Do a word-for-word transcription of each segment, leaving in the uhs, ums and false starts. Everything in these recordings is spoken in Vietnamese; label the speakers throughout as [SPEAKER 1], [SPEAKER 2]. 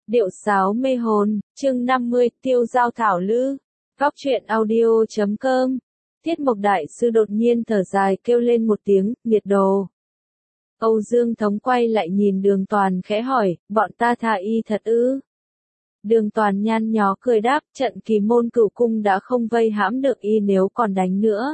[SPEAKER 1] Điệu sáo mê hồn, chương năm mươi, tiêu giao thảo lư. Góc truyện audio chấm com. Tiết Mộc Đại Sư đột nhiên thở dài kêu lên một tiếng, nghiệt đồ. Âu Dương Thống quay lại nhìn Đường Toàn khẽ hỏi, bọn ta tha y thật ư? Đường Toàn nhăn nhó cười đáp, trận Kỳ Môn Cửu Cung đã không vây hãm được y nếu còn đánh nữa.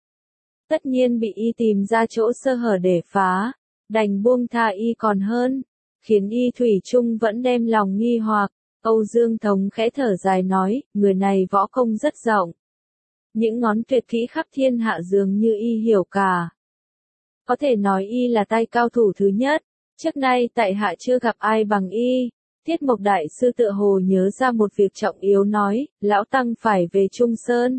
[SPEAKER 1] Tất nhiên bị y tìm ra chỗ sơ hở để phá, đành buông tha y còn hơn. Khiến y thủy chung vẫn đem lòng nghi hoặc. Âu Dương Thống khẽ thở dài nói, người này võ công rất rộng. Những ngón tuyệt kỹ khắp thiên hạ dường như y hiểu cả. Có thể nói y là tay cao thủ thứ nhất, trước nay tại hạ chưa gặp ai bằng y. Tiết Mộc Đại Sư tựa hồ nhớ ra một việc trọng yếu nói, lão tăng phải về Trung Sơn.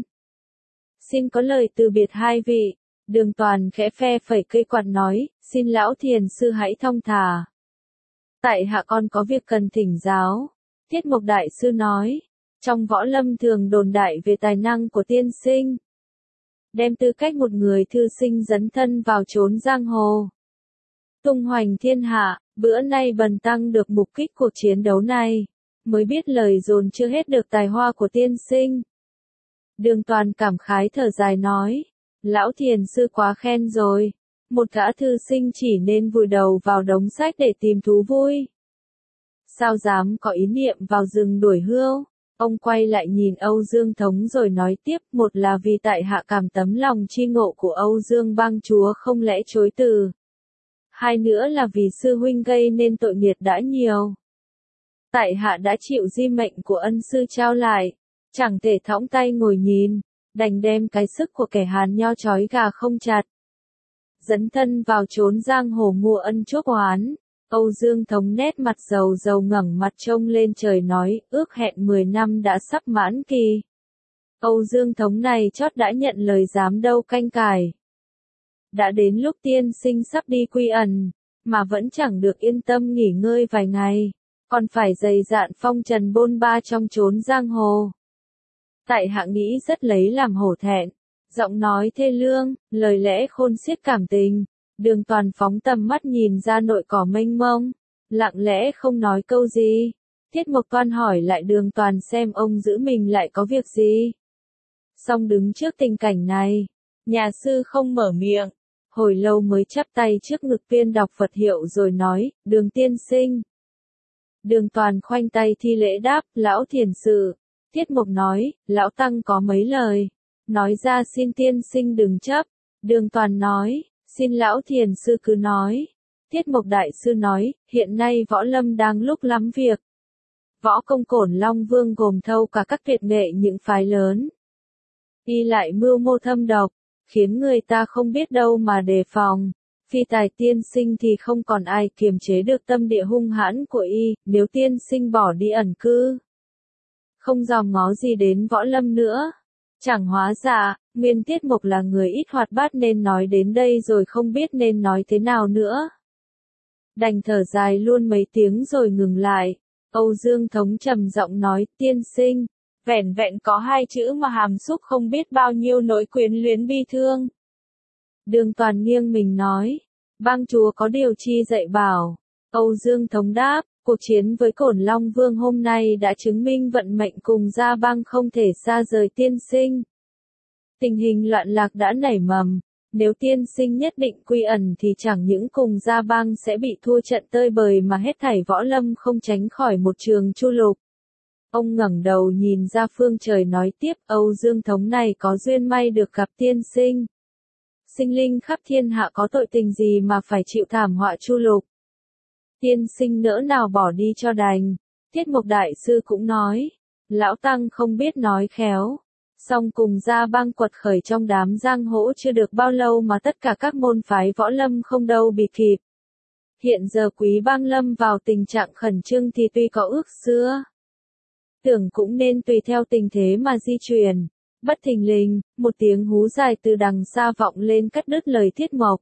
[SPEAKER 1] Xin có lời từ biệt hai vị. Đường Toàn khẽ phe phẩy cây quạt nói, xin lão thiền sư hãy thong thả. Tại hạ con có việc cần thỉnh giáo. Tiết Mộc Đại Sư nói, trong võ lâm thường đồn đại về tài năng của tiên sinh. Đem tư cách một người thư sinh dấn thân vào chốn giang hồ. Tung hoành thiên hạ, bữa nay bần tăng được mục kích cuộc chiến đấu này. Mới biết lời dồn chưa hết được tài hoa của tiên sinh. Đường Toàn cảm khái thở dài nói, lão thiền sư quá khen rồi. Một gã thư sinh chỉ nên vùi đầu vào đống sách để tìm thú vui. Sao dám có ý niệm vào rừng đuổi hươu? Ông quay lại nhìn Âu Dương Thống rồi nói tiếp, một là vì tại hạ cảm tấm lòng chi ngộ của Âu Dương Bang Chúa không lẽ chối từ. Hai nữa là vì sư huynh gây nên tội nghiệp đã nhiều. Tại hạ đã chịu di mệnh của ân sư trao lại, chẳng thể thõng tay ngồi nhìn, đành đem cái sức của kẻ hàn nho trói gà không chặt. Dấn thân vào chốn giang hồ mua ân chuốc oán. Âu Dương Thống nét mặt dầu dầu ngẩng mặt trông lên trời nói, ước hẹn mười năm đã sắp mãn kỳ. Âu Dương Thống này chót đã nhận lời dám đâu canh cải. Đã đến lúc tiên sinh sắp đi quy ẩn, mà vẫn chẳng được yên tâm nghỉ ngơi vài ngày, còn phải dày dạn phong trần bôn ba trong chốn giang hồ. Tại hạ nghĩ rất lấy làm hổ thẹn. Giọng nói thê lương, lời lẽ khôn xiết cảm tình. Đường Toàn phóng tầm mắt nhìn ra nội cỏ mênh mông, lặng lẽ không nói câu gì. Tiết Mộc Toan hỏi lại Đường Toàn xem ông giữ mình lại có việc gì. Song đứng trước tình cảnh này, nhà sư không mở miệng, hồi lâu mới chắp tay trước ngực viên đọc Phật hiệu rồi nói, Đường tiên sinh. Đường Toàn khoanh tay thi lễ đáp, lão thiền sự. Tiết Mộc nói, lão tăng có mấy lời. Nói ra xin tiên sinh đừng chấp. Đường Toàn nói, xin lão thiền sư cứ nói. Tiết Mộc Đại Sư nói, hiện nay võ lâm đang lúc lắm việc. Võ công Cổn Long Vương gồm thâu cả các tuyệt nghệ những phái lớn. Y lại mưu mô thâm độc, khiến người ta không biết đâu mà đề phòng. Phi tài tiên sinh thì không còn ai kiềm chế được tâm địa hung hãn của y, nếu tiên sinh bỏ đi ẩn cư. Không dòm ngó gì đến võ lâm nữa. Chẳng hóa ra, Nguyên Tiết Mộc là người ít hoạt bát nên nói đến đây rồi không biết nên nói thế nào nữa. Đành thở dài luôn mấy tiếng rồi ngừng lại. Âu Dương Thống trầm giọng nói, tiên sinh, vẻn vẹn có hai chữ mà hàm xúc không biết bao nhiêu nỗi quyến luyến bi thương. Đường Toàn nghiêng mình nói, Bang Chúa có điều chi dạy bảo. Âu Dương Thống đáp, cuộc chiến với Cổn Long Vương hôm nay đã chứng minh vận mệnh cùng gia bang không thể xa rời tiên sinh. Tình hình loạn lạc đã nảy mầm, nếu tiên sinh nhất định quy ẩn thì chẳng những cùng gia bang sẽ bị thua trận tơi bời mà hết thảy võ lâm không tránh khỏi một trường chu lục. Ông ngẩng đầu nhìn ra phương trời nói tiếp, Âu Dương Thống này có duyên may được gặp tiên sinh. Sinh linh khắp thiên hạ có tội tình gì mà phải chịu thảm họa chu lục. Tiên sinh nỡ nào bỏ đi cho đành. Tiết Mộc Đại Sư cũng nói, lão tăng không biết nói khéo. Song cùng gia bang quật khởi trong đám giang hồ chưa được bao lâu mà tất cả các môn phái võ lâm không đâu bị kịp. Hiện giờ quý bang lâm vào tình trạng khẩn trương thì tuy có ước xưa. Tưởng cũng nên tùy theo tình thế mà di chuyển. Bất thình lình, một tiếng hú dài từ đằng xa vọng lên cắt đứt lời Tiết Mộc.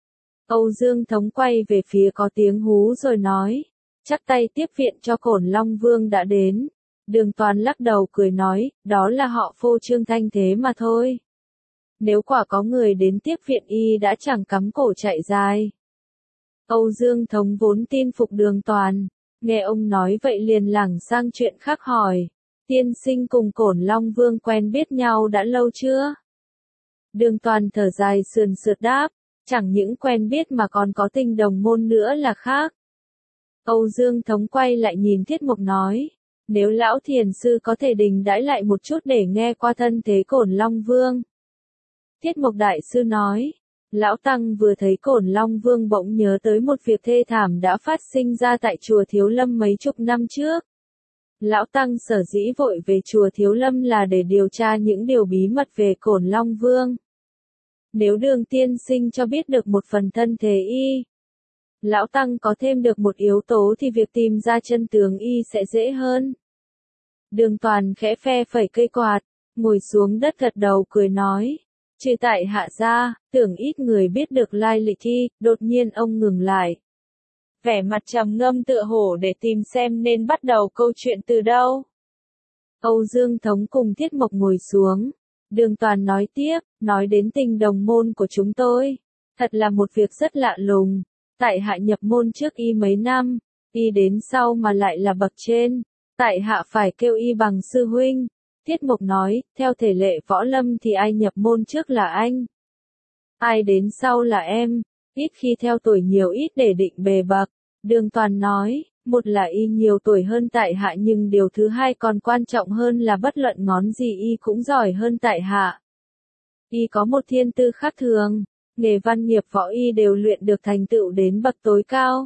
[SPEAKER 1] Âu Dương Thống quay về phía có tiếng hú rồi nói, chắc tay tiếp viện cho Cổn Long Vương đã đến. Đường Toàn lắc đầu cười nói, đó là họ phô trương thanh thế mà thôi. Nếu quả có người đến tiếp viện y đã chẳng cắm cổ chạy dài. Âu Dương Thống vốn tin phục Đường Toàn, Nghe ông nói vậy liền lảng sang chuyện khác hỏi. Tiên sinh cùng Cổn Long Vương quen biết nhau đã lâu chưa? Đường Toàn thở dài sườn sượt đáp, chẳng những quen biết mà còn có tình đồng môn nữa là khác. Âu Dương Thống quay lại nhìn Thiết Mộc nói, nếu lão thiền sư có thể đình đãi lại một chút để nghe qua thân thế Cổn Long Vương. Thiết Mộc đại sư nói, lão tăng vừa thấy Cổn Long Vương bỗng nhớ tới một việc thê thảm đã phát sinh ra tại chùa Thiếu Lâm mấy chục năm trước. Lão tăng sở dĩ vội về chùa Thiếu Lâm là để điều tra những điều bí mật về Cổn Long Vương. Nếu Đường tiên sinh cho biết được một phần thân thế y, lão tăng có thêm được một yếu tố thì việc tìm ra chân tướng y sẽ dễ hơn. Đường Toàn khẽ phe phẩy cây quạt, ngồi xuống đất gật đầu cười nói, trừ tại hạ ra, tưởng ít người biết được lai lịch y, đột nhiên ông ngừng lại. Vẻ mặt trầm ngâm tựa hồ để tìm xem nên bắt đầu câu chuyện từ đâu. Âu Dương Thống cùng Thiết Mộc ngồi xuống. Đường Toàn nói tiếp, nói đến tình đồng môn của chúng tôi. Thật là một việc rất lạ lùng. Tại hạ nhập môn trước y mấy năm, y đến sau mà lại là bậc trên. Tại hạ phải kêu y bằng sư huynh. Thiết Mộc nói, theo thể lệ võ lâm thì ai nhập môn trước là anh. Ai đến sau là em, ít khi theo tuổi nhiều ít để định bề bậc. Đường Toàn nói, một là y nhiều tuổi hơn tại hạ nhưng điều thứ hai còn quan trọng hơn là bất luận ngón gì y cũng giỏi hơn tại hạ. Y có một thiên tư khác thường, nghề văn nghiệp võ y đều luyện được thành tựu đến bậc tối cao.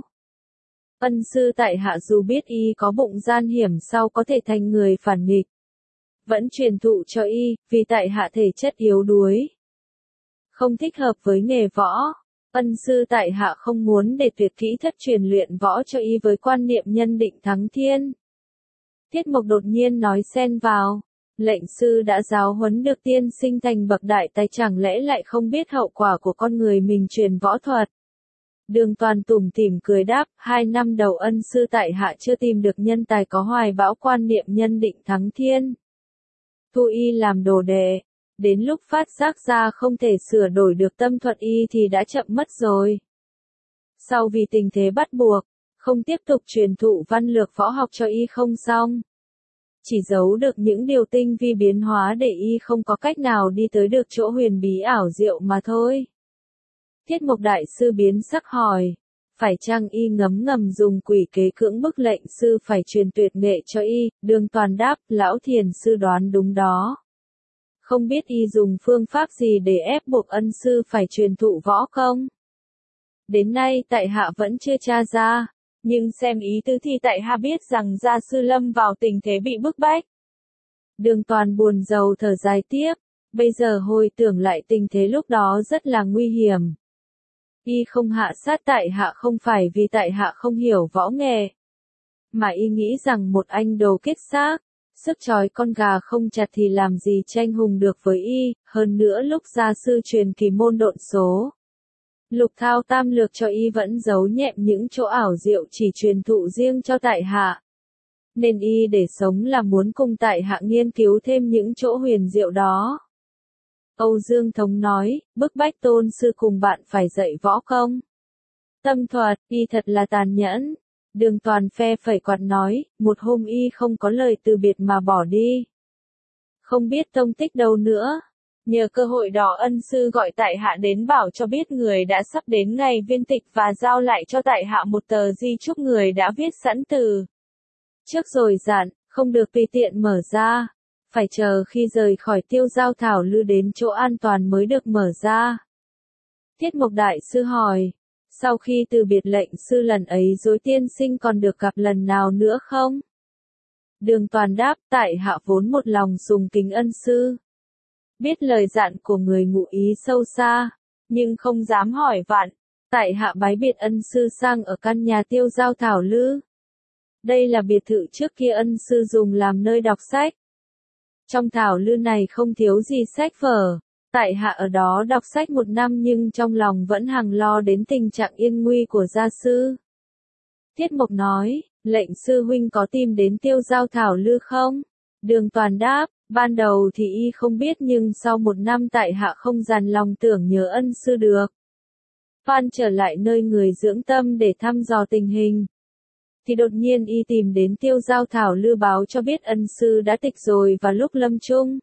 [SPEAKER 1] Ân sư tại hạ dù biết y có bụng gian hiểm sau có thể thành người phản nghịch, vẫn truyền thụ cho y, vì tại hạ thể chất yếu đuối, không thích hợp với nghề võ. Ân sư tại hạ không muốn để tuyệt kỹ thất truyền luyện võ cho y với quan niệm nhân định thắng thiên. Thiết Mộc đột nhiên nói xen vào, lệnh sư đã giáo huấn được tiên sinh thành bậc đại tài chẳng lẽ lại không biết hậu quả của con người mình truyền võ thuật. Đường Toàn tủm tỉm cười đáp, hai năm đầu ân sư tại hạ chưa tìm được nhân tài có hoài bão quan niệm nhân định thắng thiên. Thu y làm đồ đệ. Đến lúc phát giác ra không thể sửa đổi được tâm thuật y thì đã chậm mất rồi. Sau vì tình thế bắt buộc, không tiếp tục truyền thụ văn lược võ học cho y không xong. Chỉ giấu được những điều tinh vi biến hóa để y không có cách nào đi tới được chỗ huyền bí ảo diệu mà thôi. Thiết Mộc đại sư biến sắc hỏi, phải chăng y ngấm ngầm dùng quỷ kế cưỡng bức lệnh sư phải truyền tuyệt nghệ cho y? Đường Toàn đáp, lão thiền sư đoán đúng đó. Không biết y dùng phương pháp gì để ép buộc ân sư phải truyền thụ võ công. Đến nay tại hạ vẫn chưa tra ra, nhưng xem ý tứ thì tại hạ biết rằng gia sư lâm vào tình thế bị bức bách. Đường Toàn buồn rầu thở dài tiếp, bây giờ hồi tưởng lại tình thế lúc đó rất là nguy hiểm. Y không hạ sát tại hạ không phải vì tại hạ không hiểu võ nghệ, mà y nghĩ rằng một anh đồ kết xác, sức trói con gà không chặt thì làm gì tranh hùng được với y, hơn nữa lúc gia sư truyền kỳ môn độn số. Lục thao tam lược cho y vẫn giấu nhẹm những chỗ ảo diệu chỉ truyền thụ riêng cho tại hạ. Nên y để sống là muốn cùng tại hạ nghiên cứu thêm những chỗ huyền diệu đó. Âu Dương Thống nói, bức bách tôn sư cùng bạn phải dạy võ công. Tâm thuật, y thật là tàn nhẫn. Đường Toàn phe phẩy quạt nói, một hôm y không có lời từ biệt mà bỏ đi. Không biết tông tích đâu nữa. Nhờ cơ hội đó ân sư gọi tại hạ đến bảo cho biết người đã sắp đến ngày viên tịch và giao lại cho tại hạ một tờ di chúc người đã viết sẵn từ trước rồi dặn, không được tùy tiện mở ra. Phải chờ khi rời khỏi Tiêu Giao Thảo Lư đến chỗ an toàn mới được mở ra. Thiết Mộc đại sư hỏi, sau khi từ biệt lệnh sư lần ấy rồi tiên sinh còn được gặp lần nào nữa không? Đường Toàn đáp, tại hạ vốn một lòng sùng kính ân sư. Biết lời dặn của người ngụ ý sâu xa, nhưng không dám hỏi vặn. Tại hạ bái biệt ân sư sang ở căn nhà Tiêu Giao Thảo Lư. Đây là biệt thự trước kia ân sư dùng làm nơi đọc sách. Trong thảo lư này không thiếu gì sách vở. Tại hạ ở đó đọc sách một năm nhưng trong lòng vẫn hằng lo đến tình trạng yên nguy của gia sư. Thiết Mộc nói, lệnh sư huynh có tìm đến Tiêu Giao Thảo Lư không? Đường Toàn đáp, ban đầu thì y không biết nhưng sau một năm tại hạ không dằn lòng tưởng nhớ ân sư được. Phan trở lại nơi người dưỡng tâm để thăm dò tình hình. thì đột nhiên y tìm đến Tiêu Giao Thảo Lư báo cho biết ân sư đã tịch rồi và lúc lâm chung.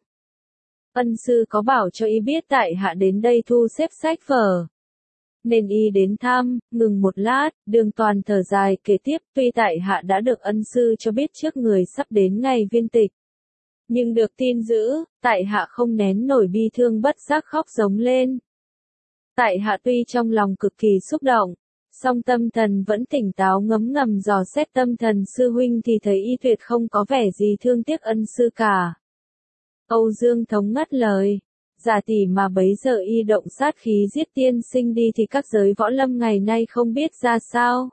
[SPEAKER 1] Ân sư có bảo cho y biết tại hạ đến đây thu xếp sách vở. Nên y đến thăm, ngừng một lát, Đường Toàn thở dài kể tiếp, tuy tại hạ đã được ân sư cho biết trước người sắp đến ngày viên tịch. Nhưng được tin dữ, tại hạ không nén nổi bi thương bất giác khóc giống lên. Tại hạ tuy trong lòng cực kỳ xúc động, song tâm thần vẫn tỉnh táo ngấm ngầm dò xét tâm thần sư huynh thì thấy y tuyệt không có vẻ gì thương tiếc ân sư cả. Âu Dương Thống ngắt lời, giả tỷ mà bấy giờ y động sát khí giết tiên sinh đi thì các giới võ lâm ngày nay không biết ra sao.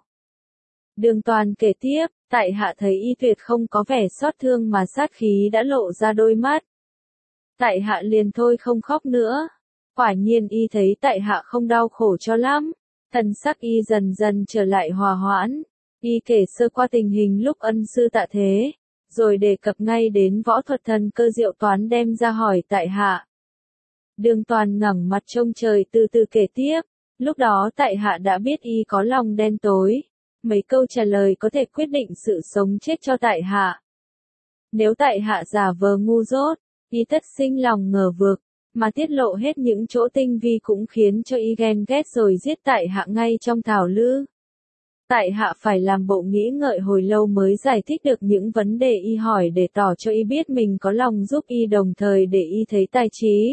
[SPEAKER 1] Đường Toàn kể tiếp, tại hạ thấy y tuyệt không có vẻ xót thương mà sát khí đã lộ ra đôi mắt. Tại hạ liền thôi không khóc nữa. Quả nhiên y thấy tại hạ không đau khổ cho lắm. Thần sắc y dần dần trở lại hòa hoãn. Y kể sơ qua tình hình lúc ân sư tạ thế, rồi đề cập ngay đến võ thuật thần cơ Diệu Toán đem ra hỏi tại hạ. Đường Toàn ngẩng mặt trông trời từ từ kể tiếp, lúc đó tại hạ đã biết y có lòng đen tối. Mấy câu trả lời có thể quyết định sự sống chết cho tại hạ. Nếu tại hạ giả vờ ngu dốt, y tất sinh lòng ngờ vực, mà tiết lộ hết những chỗ tinh vi cũng khiến cho y ghen ghét rồi giết tại hạ ngay trong thảo lư. Tại hạ phải làm bộ nghĩ ngợi hồi lâu mới giải thích được những vấn đề y hỏi để tỏ cho y biết mình có lòng giúp y đồng thời để y thấy tài trí.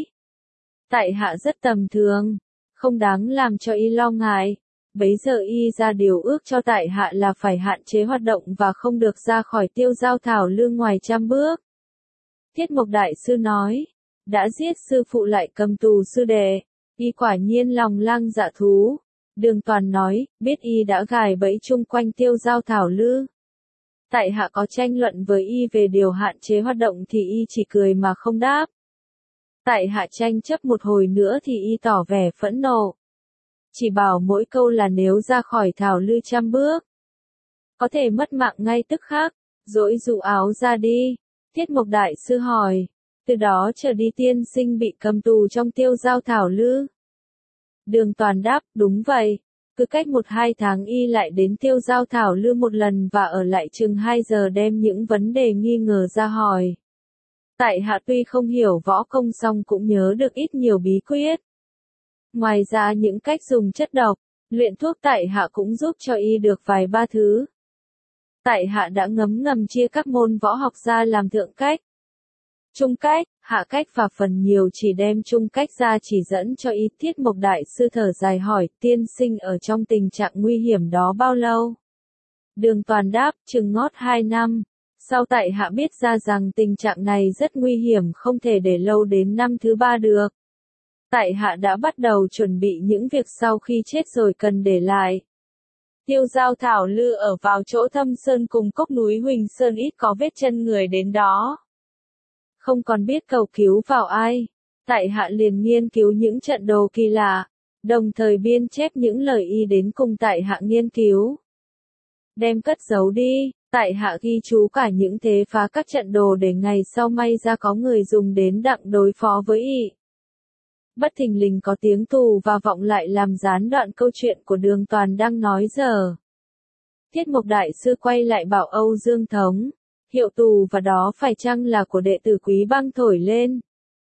[SPEAKER 1] Tại hạ rất tầm thường, không đáng làm cho y lo ngại. Bấy giờ y ra điều ước cho tại hạ là phải hạn chế hoạt động và không được ra khỏi Tiêu Giao Thảo Lư ngoài trăm bước. Thiết Mộc Đại Sư nói, đã giết sư phụ lại cầm tù sư đệ, y quả nhiên lòng lang dạ thú. Đường Toàn nói, biết y đã gài bẫy chung quanh Tiêu Giao Thảo Lư. Tại hạ có tranh luận với y về điều hạn chế hoạt động thì y chỉ cười mà không đáp. Tại hạ tranh chấp một hồi nữa thì y tỏ vẻ phẫn nộ. Chỉ bảo mỗi câu là nếu ra khỏi thảo lư trăm bước, có thể mất mạng ngay tức khắc, dỗi dụ áo ra đi. Thiết Mộc Đại Sư hỏi, từ đó trở đi tiên sinh bị cầm tù trong Tiêu Giao Thảo Lư. Đường Toàn đáp, đúng vậy, cứ cách một hai tháng y lại đến Tiêu Giao Thảo Lư một lần và ở lại chừng hai giờ đem những vấn đề nghi ngờ ra hỏi. Tại hạ tuy không hiểu võ công song cũng nhớ được ít nhiều bí quyết. Ngoài ra những cách dùng chất độc, luyện thuốc tại hạ cũng giúp cho y được vài ba thứ. Tại hạ đã ngấm ngầm chia các môn võ học ra làm thượng cách, trung cách, hạ cách và phần nhiều chỉ đem trung cách ra chỉ dẫn cho y. Thiết Mộc Đại Sư thở dài hỏi, tiên sinh ở trong tình trạng nguy hiểm đó bao lâu? Đường Toàn đáp, chừng ngót hai năm. Sau tại hạ biết ra rằng tình trạng này rất nguy hiểm không thể để lâu đến năm thứ ba được. Tại hạ đã bắt đầu chuẩn bị những việc sau khi chết rồi cần để lại. Tiêu Giao Thảo Lư ở vào chỗ thâm sơn cùng cốc núi Huỳnh Sơn ít có vết chân người đến đó. Không còn biết cầu cứu vào ai. Tại hạ liền nghiên cứu những trận đồ kỳ lạ, đồng thời biên chép những lời y đến cùng tại hạ nghiên cứu. Đem cất giấu đi, tại hạ ghi chú cả những thế phá các trận đồ để ngày sau may ra có người dùng đến đặng đối phó với y. Bất thình lình có tiếng tù và vọng lại làm gián đoạn câu chuyện của Đường Toàn đang nói giờ. Thiết Mộc Đại Sư quay lại bảo Âu Dương Thống, hiệu tù và đó phải chăng là của đệ tử Quý Bang thổi lên?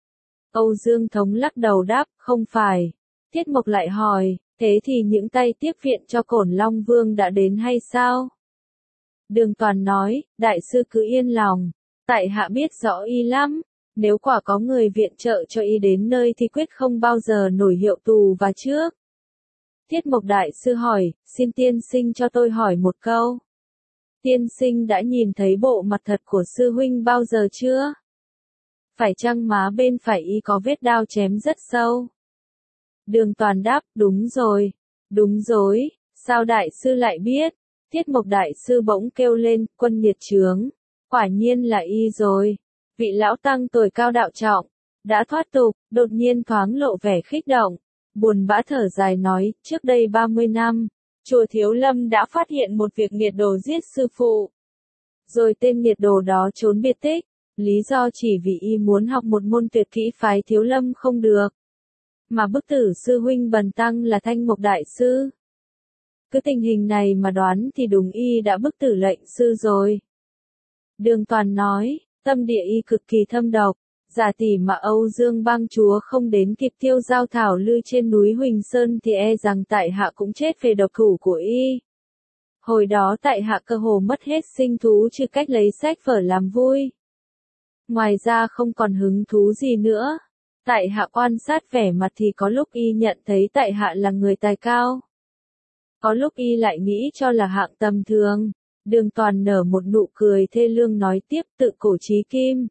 [SPEAKER 1] Âu Dương Thống lắc đầu đáp, không phải. Thiết Mộc lại hỏi, thế thì những tay tiếp viện cho Cổn Long Vương đã đến hay sao? Đường Toàn nói, Đại Sư cứ yên lòng, tại hạ biết rõ y lắm. Nếu quả có người viện trợ cho y đến nơi thì quyết không bao giờ nổi hiệu tù và trước. Thiết Mộc Đại Sư hỏi, xin tiên sinh cho tôi hỏi một câu. Tiên sinh đã nhìn thấy bộ mặt thật của sư huynh bao giờ chưa? Phải chăng má bên phải y có vết đao chém rất sâu? Đường Toàn đáp, đúng rồi, đúng rồi, sao Đại Sư lại biết? Thiết Mộc Đại Sư bỗng kêu lên, Quân Nhiệt Trướng, quả nhiên là y rồi. Vị lão tăng tuổi cao đạo trọng, đã thoát tục, đột nhiên thoáng lộ vẻ khích động, buồn bã thở dài nói, trước đây ba mươi năm, chùa Thiếu Lâm đã phát hiện một việc nghiệt đồ giết sư phụ. Rồi tên nghiệt đồ đó trốn biệt tích, lý do chỉ vì y muốn học một môn tuyệt kỹ phái Thiếu Lâm không được. Mà bức tử sư huynh bần tăng là Thanh Mộc Đại Sư. Cứ tình hình này mà đoán thì đúng y đã bức tử lệnh sư rồi. Đường Toàn nói, tâm địa y cực kỳ thâm độc, giả tỷ mà Âu Dương Bang Chúa không đến kịp tiêu giao thảo lư trên núi Huỳnh Sơn thì e rằng tại hạ cũng chết về độc thủ của y. Hồi đó tại hạ cơ hồ mất hết sinh thú trừ cách lấy sách vở làm vui. Ngoài ra không còn hứng thú gì nữa. Tại hạ quan sát vẻ mặt thì có lúc y nhận thấy tại hạ là người tài cao. Có lúc y lại nghĩ cho là hạng tầm thường. Đường Toàn nở một nụ cười thê lương nói tiếp, tự cổ chí kim.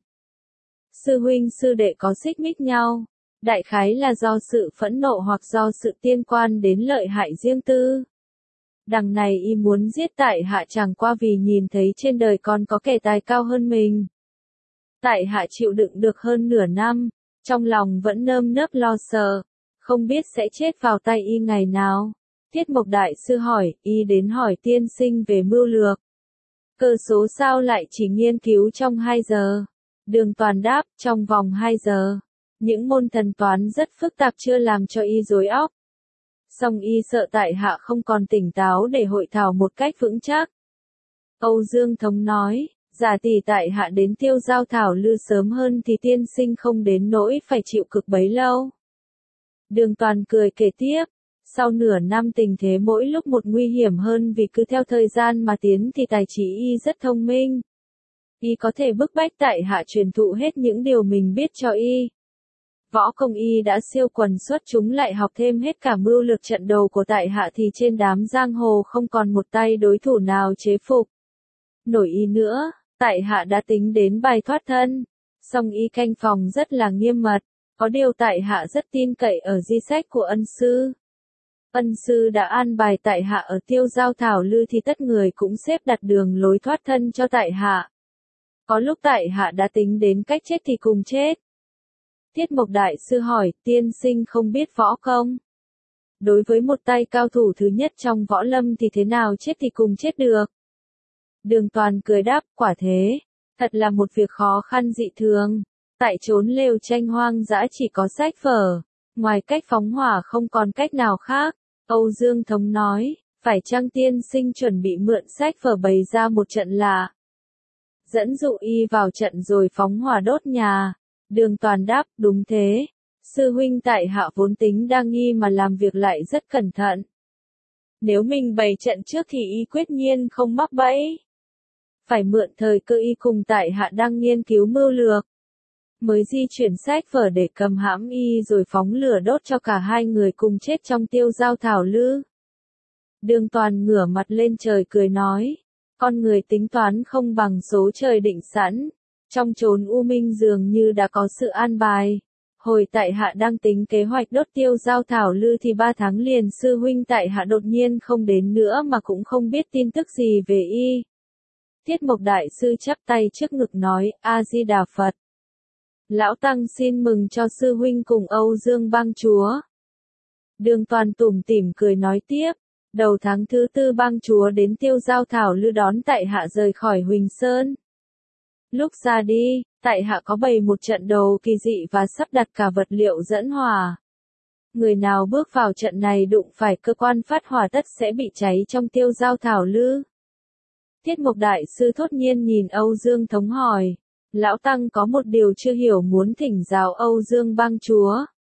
[SPEAKER 1] Sư huynh sư đệ có xích mích nhau. Đại khái là do sự phẫn nộ hoặc do sự tiên quan đến lợi hại riêng tư. Đằng này y muốn giết tại hạ chẳng qua vì nhìn thấy trên đời còn có kẻ tài cao hơn mình. Tại hạ chịu đựng được hơn nửa năm, trong lòng vẫn nơm nớp lo sợ, không biết sẽ chết vào tay y ngày nào. Tiết Mộc Đại Sư hỏi, y đến hỏi tiên sinh về mưu lược. Cơ số sao lại chỉ nghiên cứu trong hai giờ? Đường Toàn đáp, trong vòng hai giờ. Những môn thần toán rất phức tạp chưa làm cho y rối óc. Song y sợ tại hạ không còn tỉnh táo để hội thảo một cách vững chắc. Âu Dương Thống nói, giả tỷ tại hạ đến tiêu giao thảo lư sớm hơn thì tiên sinh không đến nỗi phải chịu cực bấy lâu. Đường Toàn cười kể tiếp, sau nửa năm tình thế mỗi lúc một nguy hiểm hơn vì cứ theo thời gian mà tiến thì tài trí y rất thông minh. Y có thể bức bách tại hạ truyền thụ hết những điều mình biết cho y. Võ công y đã siêu quần xuất chúng lại học thêm hết cả mưu lược trận đầu của tại hạ thì trên đám giang hồ không còn một tay đối thủ nào chế phục. Nổi y nữa, tại hạ đã tính đến bài thoát thân, song y canh phòng rất là nghiêm mật, có điều tại hạ rất tin cậy ở di sách của ân sư. Ân sư đã an bài tại hạ ở tiêu giao thảo lư thì tất người cũng xếp đặt đường lối thoát thân cho tại hạ. Có lúc tại hạ đã tính đến cách chết thì cùng chết. Tiết Mộc Đại Sư hỏi, tiên sinh không biết võ công. Đối với một tay cao thủ thứ nhất trong võ lâm thì thế nào chết thì cùng chết được. Đường Toàn cười đáp, quả thế, thật là một việc khó khăn dị thường. Tại trốn lều tranh hoang dã chỉ có sách vở, ngoài cách phóng hỏa không còn cách nào khác. Âu Dương Thống nói, phải chăng tiên sinh chuẩn bị mượn sách vở bày ra một trận lạ. Dẫn dụ y vào trận rồi phóng hỏa đốt nhà. Đường Toàn đáp, đúng thế. Sư huynh tại hạ vốn tính đa nghi mà làm việc lại rất cẩn thận. Nếu mình bày trận trước thì y quyết nhiên không mắc bẫy. Phải mượn thời cơ y cùng tại hạ đang nghiên cứu mưu lược. Mới di chuyển sách vở để cầm hãm y rồi phóng lửa đốt cho cả hai người cùng chết trong tiêu giao thảo lư. Đường Toàn ngửa mặt lên trời cười nói, con người tính toán không bằng số trời định sẵn. Trong chốn u minh dường như đã có sự an bài. Hồi tại hạ đang tính kế hoạch đốt tiêu giao thảo lư thì ba tháng liền sư huynh tại hạ đột nhiên không đến nữa mà cũng không biết tin tức gì về y. Tiết Mộc Đại Sư chắp tay trước ngực nói, A-di-đà Phật. Lão Tăng xin mừng cho sư huynh cùng Âu Dương Bang Chúa. Đường Toàn tủm tỉm cười nói tiếp, đầu tháng thứ tư Bang Chúa đến tiêu giao thảo lư đón tại hạ rời khỏi Huỳnh Sơn. Lúc ra đi, tại hạ có bày một trận đồ kỳ dị và sắp đặt cả vật liệu dẫn hỏa. Người nào bước vào trận này đụng phải cơ quan phát hỏa tất sẽ bị cháy trong tiêu giao thảo lư. Tiết Mộc Đại Sư thốt nhiên nhìn Âu Dương Thống hỏi, Lão Tăng có một điều chưa hiểu muốn thỉnh giáo Âu Dương Bang Chúa.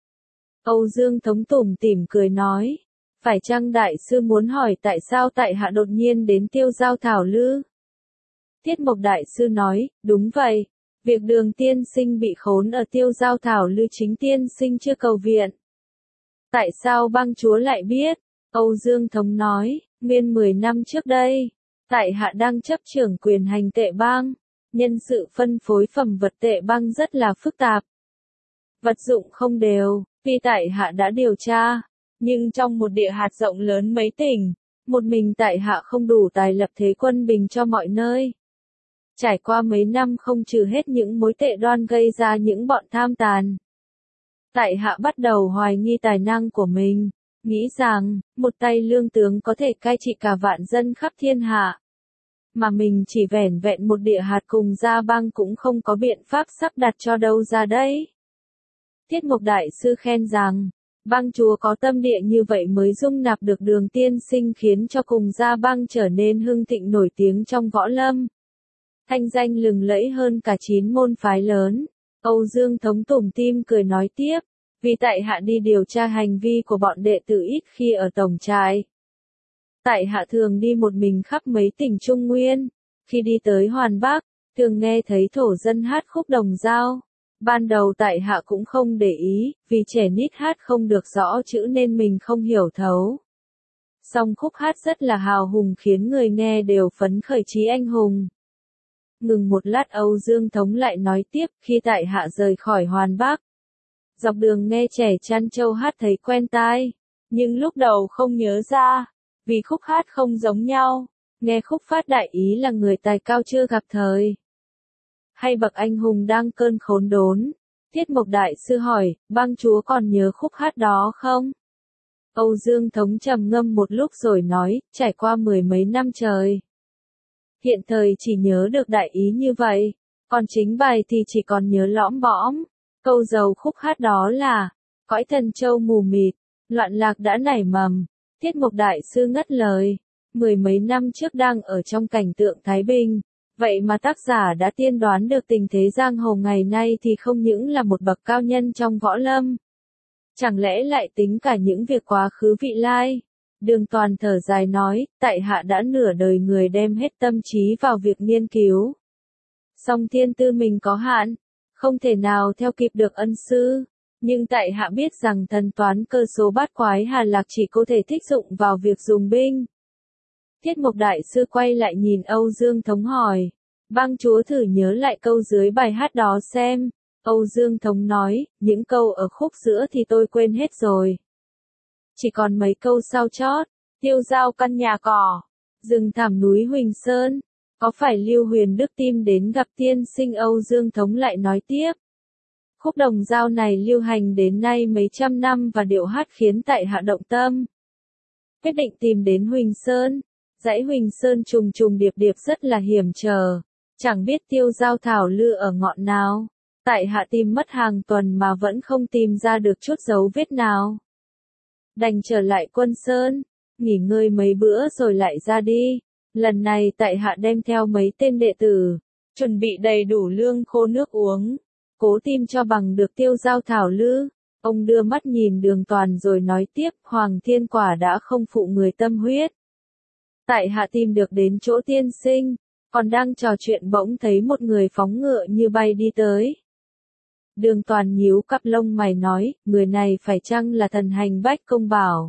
[SPEAKER 1] Âu Dương Thống tủm tỉm cười nói, phải chăng Đại Sư muốn hỏi tại sao tại hạ đột nhiên đến tiêu giao thảo lư? Tiết Mộc Đại Sư nói, đúng vậy, việc Đường tiên sinh bị khốn ở tiêu giao thảo lư chính tiên sinh chưa cầu viện. Tại sao Bang Chúa lại biết? Âu Dương Thống nói, nguyên mười năm trước đây, tại hạ đang chấp trưởng quyền hành tệ bang, nhân sự phân phối phẩm vật tệ bang rất là phức tạp. Vật dụng không đều, vì tại hạ đã điều tra, nhưng trong một địa hạt rộng lớn mấy tỉnh, một mình tại hạ không đủ tài lập thế quân bình cho mọi nơi. Trải qua mấy năm không trừ hết những mối tệ đoan gây ra những bọn tham tàn. Tại hạ bắt đầu hoài nghi tài năng của mình, nghĩ rằng, một tay lương tướng có thể cai trị cả vạn dân khắp thiên hạ. Mà mình chỉ vẻn vẹn một địa hạt cùng gia bang cũng không có biện pháp sắp đặt cho đâu ra đấy. Tiết Mộc Đại Sư khen rằng, Bang chúa có tâm địa như vậy mới dung nạp được Đường tiên sinh khiến cho cùng gia bang trở nên hưng thịnh nổi tiếng trong võ lâm. Thanh danh lừng lẫy hơn cả chín môn phái lớn. Âu Dương Thống tủm tỉm cười nói tiếp, vì tại hạ đi điều tra hành vi của bọn đệ tử ít khi ở tổng trại. Tại hạ thường đi một mình khắp mấy tỉnh Trung Nguyên, khi đi tới Hoàn Bắc, thường nghe thấy thổ dân hát khúc đồng dao. Ban đầu tại hạ cũng không để ý, vì trẻ nít hát không được rõ chữ nên mình không hiểu thấu. Song khúc hát rất là hào hùng khiến người nghe đều phấn khởi chí anh hùng. Ngừng một lát Âu Dương Thống lại nói tiếp, khi tại hạ rời khỏi Hoàn Bắc. Dọc đường nghe trẻ chăn trâu hát thấy quen tai, nhưng lúc đầu không nhớ ra, vì khúc hát không giống nhau, nghe khúc phát đại ý là người tài cao chưa gặp thời. Hay bậc anh hùng đang cơn khốn đốn. Tiết Mộc Đại Sư hỏi, bang chúa còn nhớ khúc hát đó không? Âu Dương Thống trầm ngâm một lúc rồi nói, trải qua mười mấy năm trời. Hiện thời chỉ nhớ được đại ý như vậy, còn chính bài thì chỉ còn nhớ lõm bõm. Câu dầu khúc hát đó là, cõi thần châu mù mịt, loạn lạc đã nảy mầm. Tiết Mộc Đại Sư ngắt lời, mười mấy năm trước đang ở trong cảnh tượng thái bình. Vậy mà tác giả đã tiên đoán được tình thế giang hồ ngày nay thì không những là một bậc cao nhân trong võ lâm. Chẳng lẽ lại tính cả những việc quá khứ vị lai? Đường Toàn thở dài nói, tại hạ đã nửa đời người đem hết tâm trí vào việc nghiên cứu. Song thiên tư mình có hạn, không thể nào theo kịp được ân sư. Nhưng tại hạ biết rằng thần toán cơ số bát quái Hà Lạc chỉ có thể thích dụng vào việc dùng binh. Tiết Mộc Đại Sư quay lại nhìn Âu Dương Thống hỏi, bang chúa thử nhớ lại câu dưới bài hát đó xem. Âu Dương Thống nói, những câu ở khúc giữa thì tôi quên hết rồi. Chỉ còn mấy câu sau chót, tiêu dao căn nhà cỏ, rừng thảm núi Huỳnh Sơn, có phải Lưu Huyền Đức Tim đến gặp tiên sinh? Âu Dương Thống lại nói tiếp. Khúc đồng dao này lưu hành đến nay mấy trăm năm và điệu hát khiến tại hạ động tâm. Quyết định tìm đến Huỳnh Sơn. Dãy Huỳnh Sơn trùng trùng điệp điệp rất là hiểm trở, chẳng biết tiêu dao thảo lư ở ngọn nào. Tại hạ tìm mất hàng tuần mà vẫn không tìm ra được chút dấu vết nào. Đành trở lại Quân Sơn, nghỉ ngơi mấy bữa rồi lại ra đi. Lần này tại hạ đem theo mấy tên đệ tử, chuẩn bị đầy đủ lương khô nước uống, cố tìm cho bằng được tiêu dao thảo lư. Ông đưa mắt nhìn Đường Toàn rồi nói tiếp, Hoàng Thiên quả đã không phụ người tâm huyết. Tại hạ tìm được đến chỗ tiên sinh, còn đang trò chuyện bỗng thấy một người phóng ngựa như bay đi tới. Đường Toàn nhíu cặp lông mày nói, người này phải chăng là thần hành Bách Công Bảo?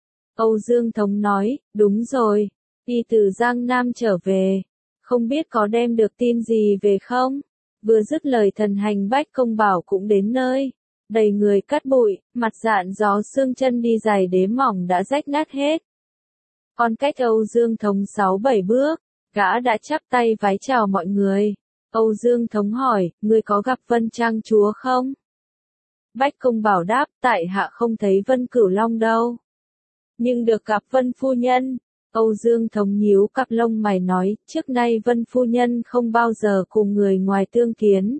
[SPEAKER 1] Âu Dương Thống nói, đúng rồi, đi từ Giang Nam trở về, không biết có đem được tin gì về không? Vừa dứt lời thần hành Bách Công Bảo cũng đến nơi, đầy người cát bụi, mặt dạn gió xương chân đi giày đế mỏng đã rách nát hết. Còn cách Âu Dương Thống sáu bảy bước, gã đã chắp tay vái chào mọi người. Âu Dương Thống hỏi, ngươi có gặp Vân Trang chúa không? Bách Công Bảo đáp, tại hạ không thấy Vân Cửu Long đâu. Nhưng được gặp Vân Phu Nhân. Âu Dương Thống nhíu cặp lông mày nói, trước nay Vân Phu Nhân không bao giờ cùng người ngoài tương kiến.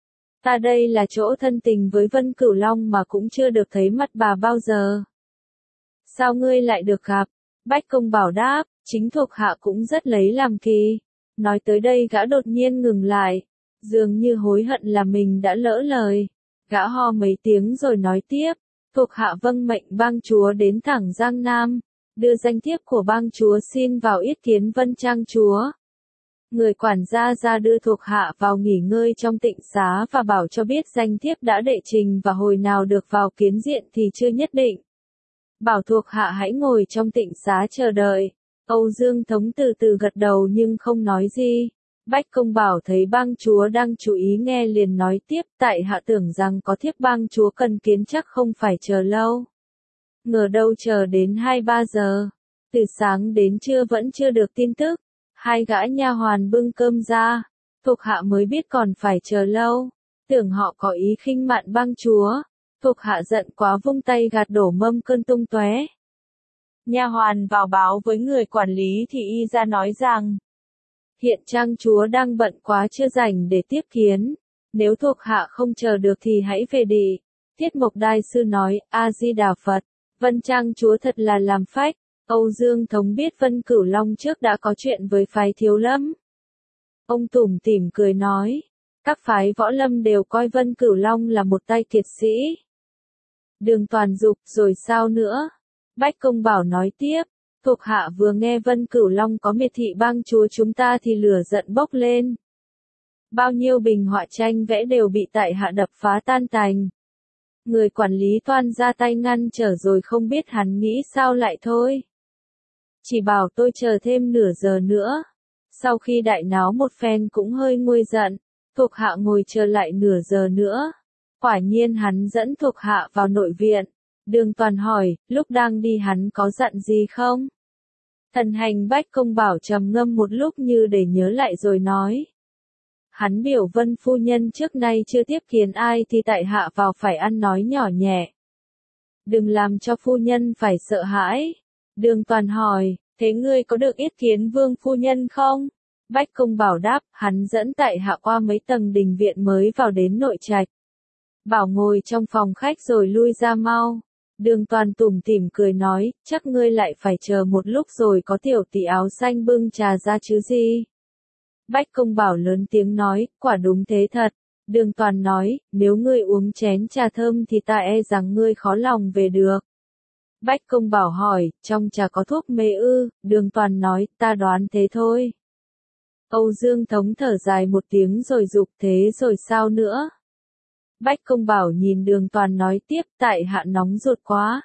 [SPEAKER 1] Ta đây là chỗ thân tình với Vân Cửu Long mà cũng chưa được thấy mặt bà bao giờ. Sao ngươi lại được gặp? Bách Công Bảo đáp, chính thuộc hạ cũng rất lấy làm kỳ. Nói tới đây gã đột nhiên ngừng lại, dường như hối hận là mình đã lỡ lời. Gã ho mấy tiếng rồi nói tiếp, thuộc hạ vâng mệnh bang chúa đến thẳng Giang Nam, đưa danh thiếp của bang chúa xin vào yết kiến Vân Trang chúa. Người quản gia ra đưa thuộc hạ vào nghỉ ngơi trong tịnh xá và bảo cho biết danh thiếp đã đệ trình và hồi nào được vào kiến diện thì chưa nhất định. Bảo thuộc hạ hãy ngồi trong tịnh xá chờ đợi. Âu Dương Thống từ từ gật đầu nhưng không nói gì. Bách Công Bảo thấy bang chúa đang chú ý nghe liền nói tiếp, tại hạ tưởng rằng có thiếp bang chúa cần kiến chắc không phải chờ lâu. Ngờ đâu chờ đến hai ba giờ, từ sáng đến trưa vẫn chưa được tin tức. Hai gã nha hoàn bưng cơm ra, thuộc hạ mới biết còn phải chờ lâu, tưởng họ có ý khinh mạn bang chúa. Thuộc hạ giận quá vung tay gạt đổ mâm cơm tung tóe. Nha hoàn vào báo với người quản lý thì y ra nói rằng, hiện trang chúa đang bận quá chưa rảnh để tiếp kiến, nếu thuộc hạ không chờ được thì hãy về đi. Tiết Mộc Đại Sư nói, A-di-đà Phật, Vân Trang chúa thật là làm phách. Âu Dương Thống biết Vân Cửu Long trước đã có chuyện với phái Thiếu Lâm. Ông tủm tỉm cười nói, các phái võ lâm đều coi Vân Cửu Long là một tay kiệt sĩ. Đường Toàn dục, rồi sao nữa? Bách Công Bảo nói tiếp, thuộc hạ vừa nghe Vân Cửu Long có miệt thị bang chúa chúng ta thì lửa giận bốc lên. Bao nhiêu bình họa tranh vẽ đều bị tại hạ đập phá tan tành. Người quản lý toan ra tay ngăn trở rồi không biết hắn nghĩ sao lại thôi. Chỉ bảo tôi chờ thêm nửa giờ nữa. Sau khi đại náo một phen cũng hơi nguôi giận, thuộc hạ ngồi chờ lại nửa giờ nữa. Quả nhiên hắn dẫn thuộc hạ vào nội viện. Đường Toàn hỏi, lúc đang đi hắn có dặn gì không? Thần hành Bách Công Bảo trầm ngâm một lúc như để nhớ lại rồi nói. Hắn biểu Vân phu nhân trước nay chưa tiếp kiến ai thì tại hạ vào phải ăn nói nhỏ nhẹ. Đừng làm cho phu nhân phải sợ hãi. Đường Toàn hỏi, thế ngươi có được yết kiến Vương phu nhân không? Bách Công Bảo đáp, hắn dẫn tại hạ qua mấy tầng đình viện mới vào đến nội trạch. Bảo ngồi trong phòng khách rồi lui ra mau. Đường Toàn tủm tỉm cười nói, chắc ngươi lại phải chờ một lúc rồi có tiểu tỷ áo xanh bưng trà ra chứ gì. Bách Công Bảo lớn tiếng nói, quả đúng thế thật. Đường Toàn nói, nếu ngươi uống chén trà thơm thì ta e rằng ngươi khó lòng về được. Bách Công Bảo hỏi, trong trà có thuốc mê ư? Đường Toàn nói, ta đoán thế thôi. Âu Dương Thống thở dài một tiếng rồi dục, thế rồi sao nữa? Bách Công Bảo nhìn Đường Toàn nói tiếp, tại hạ nóng ruột quá.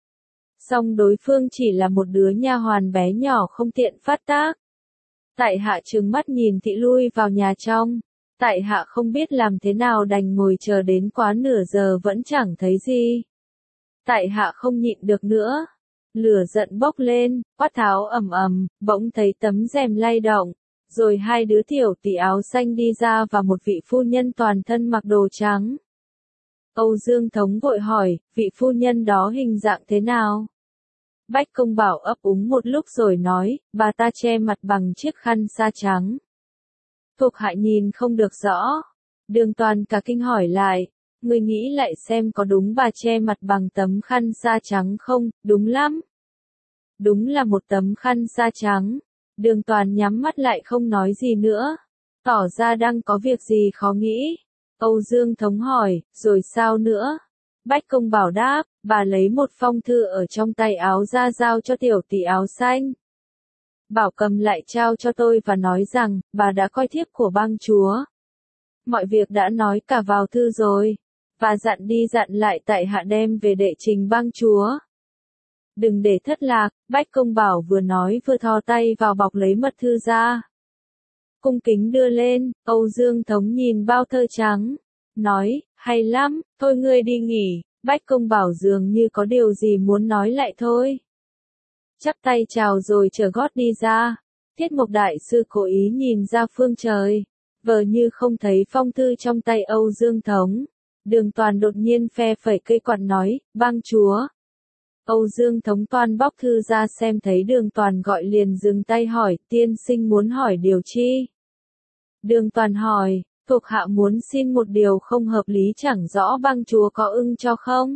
[SPEAKER 1] Song đối phương chỉ là một đứa nha hoàn bé nhỏ không tiện phát tác. Tại hạ trừng mắt nhìn thị lui vào nhà trong. Tại hạ không biết làm thế nào đành ngồi chờ đến quá nửa giờ vẫn chẳng thấy gì. Tại hạ không nhịn được nữa. Lửa giận bốc lên, quát tháo ầm ầm, bỗng thấy tấm rèm lay động. Rồi hai đứa tiểu tỷ áo xanh đi ra và một vị phu nhân toàn thân mặc đồ trắng. Âu Dương Thống vội hỏi, vị phu nhân đó hình dạng thế nào? Bách Công Bảo ấp úng một lúc rồi nói, bà ta che mặt bằng chiếc khăn sa trắng. Thuộc hạ nhìn không được rõ. Đường Toàn cả kinh hỏi lại, người nghĩ lại xem có đúng bà che mặt bằng tấm khăn sa trắng không? Đúng lắm. Đúng là một tấm khăn sa trắng. Đường Toàn nhắm mắt lại không nói gì nữa. Tỏ ra đang có việc gì khó nghĩ. Âu Dương Thống hỏi, rồi sao nữa? Bách Công Bảo đáp, bà lấy một phong thư ở trong tay áo ra giao cho tiểu tỷ áo xanh. Bảo cầm lại trao cho tôi và nói rằng, bà đã coi thiếp của bang chúa. Mọi việc đã nói cả vào thư rồi. Và dặn đi dặn lại tại hạ đem về đệ trình bang chúa. Đừng để thất lạc, Bách Công Bảo vừa nói vừa thò tay vào bọc lấy mật thư ra. Cung kính đưa lên, Âu Dương Thống nhìn bao thơ trắng. Nói, hay lắm, thôi ngươi đi nghỉ. Bách Công Bảo dường như có điều gì muốn nói lại thôi. Chắp tay chào rồi trở gót đi ra. Tiết Mộc Đại Sư cố ý nhìn ra phương trời. Vờ như không thấy phong thư trong tay Âu Dương Thống. Đường Toàn đột nhiên phe phẩy cây quạt nói, bang chúa. Âu Dương Thống toan bóc thư ra xem thấy Đường Toàn gọi liền dừng tay hỏi, tiên sinh muốn hỏi điều chi? Đường Toàn hỏi, thuộc hạ muốn xin một điều không hợp lý chẳng rõ bang chúa có ưng cho không?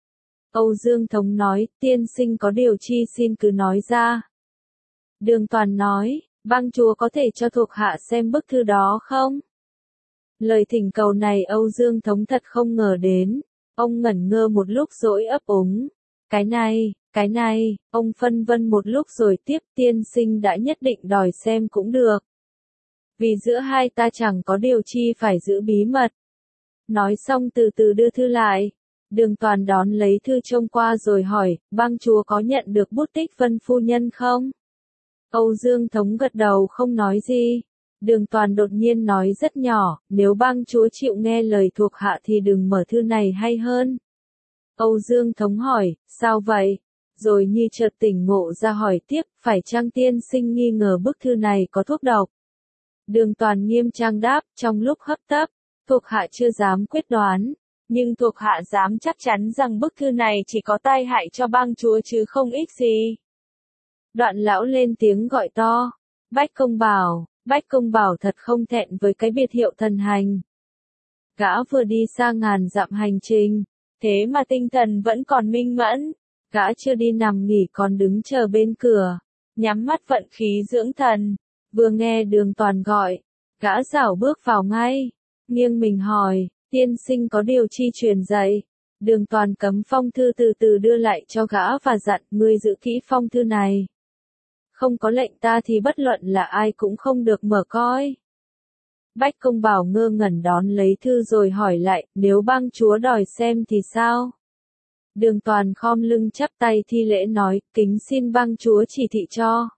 [SPEAKER 1] Âu Dương Thống nói, tiên sinh có điều chi xin cứ nói ra. Đường Toàn nói, bang chúa có thể cho thuộc hạ xem bức thư đó không? Lời thỉnh cầu này Âu Dương Thống thật không ngờ đến. Ông ngẩn ngơ một lúc rồi ấp úng. Cái này, cái này, ông phân vân một lúc rồi tiếp, tiên sinh đã nhất định đòi xem cũng được. Vì giữa hai ta chẳng có điều chi phải giữ bí mật. Nói xong từ từ đưa thư lại. Đường Toàn đón lấy thư trông qua rồi hỏi, bang chúa có nhận được bút tích Vân phu nhân không? Âu Dương Thống gật đầu không nói gì. Đường Toàn đột nhiên nói rất nhỏ, nếu bang chúa chịu nghe lời thuộc hạ thì đừng mở thư này hay hơn. Âu Dương Thống hỏi, sao vậy? Rồi như chợt tỉnh ngộ ra hỏi tiếp, phải chăng tiên sinh nghi ngờ bức thư này có thuốc độc? Đường Toàn nghiêm trang đáp, trong lúc hấp tấp, thuộc hạ chưa dám quyết đoán, nhưng thuộc hạ dám chắc chắn rằng bức thư này chỉ có tai hại cho bang chúa chứ không ích gì. Đoạn lão lên tiếng gọi to, Bách Công Bảo, Bách Công Bảo thật không thẹn với cái biệt hiệu thần hành. Gã vừa đi xa ngàn dặm hành trình, thế mà tinh thần vẫn còn minh mẫn. Gã chưa đi nằm nghỉ còn đứng chờ bên cửa, nhắm mắt vận khí dưỡng thần. Vừa nghe Đường Toàn gọi, gã rảo bước vào ngay, nghiêng mình hỏi, tiên sinh có điều chi truyền dạy. Đường Toàn cấm phong thư từ từ đưa lại cho gã và dặn, ngươi giữ kỹ phong thư này. Không có lệnh ta thì bất luận là ai cũng không được mở coi. Bách Công Bảo ngơ ngẩn đón lấy thư rồi hỏi lại, nếu bang chúa đòi xem thì sao? Đường Toàn khom lưng chắp tay thi lễ nói, kính xin bang chúa chỉ thị cho.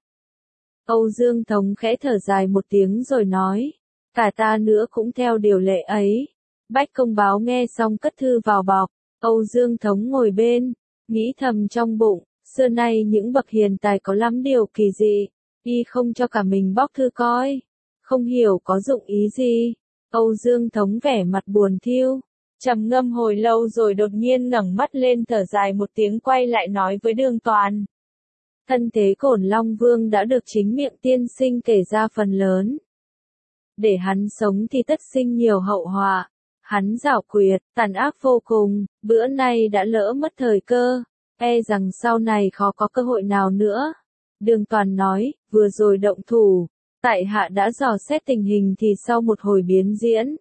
[SPEAKER 1] Âu Dương Thống khẽ thở dài một tiếng rồi nói, cả ta nữa cũng theo điều lệ ấy. Bách Công Báo nghe xong cất thư vào bọc, Âu Dương Thống ngồi bên, nghĩ thầm trong bụng, xưa nay những bậc hiền tài có lắm điều kỳ dị, y không cho cả mình bóc thư coi, không hiểu có dụng ý gì. Âu Dương Thống vẻ mặt buồn thiêu, trầm ngâm hồi lâu rồi đột nhiên ngẩng mắt lên thở dài một tiếng quay lại nói với Đường Toàn. Thân thế Cổn Long Vương đã được chính miệng tiên sinh kể ra phần lớn. Để hắn sống thì tất sinh nhiều hậu họa. Hắn giảo quyệt, tàn ác vô cùng, bữa nay đã lỡ mất thời cơ, e rằng sau này khó có cơ hội nào nữa. Đường Toàn nói, vừa rồi động thủ, tại hạ đã dò xét tình hình thì sau một hồi biến diễn.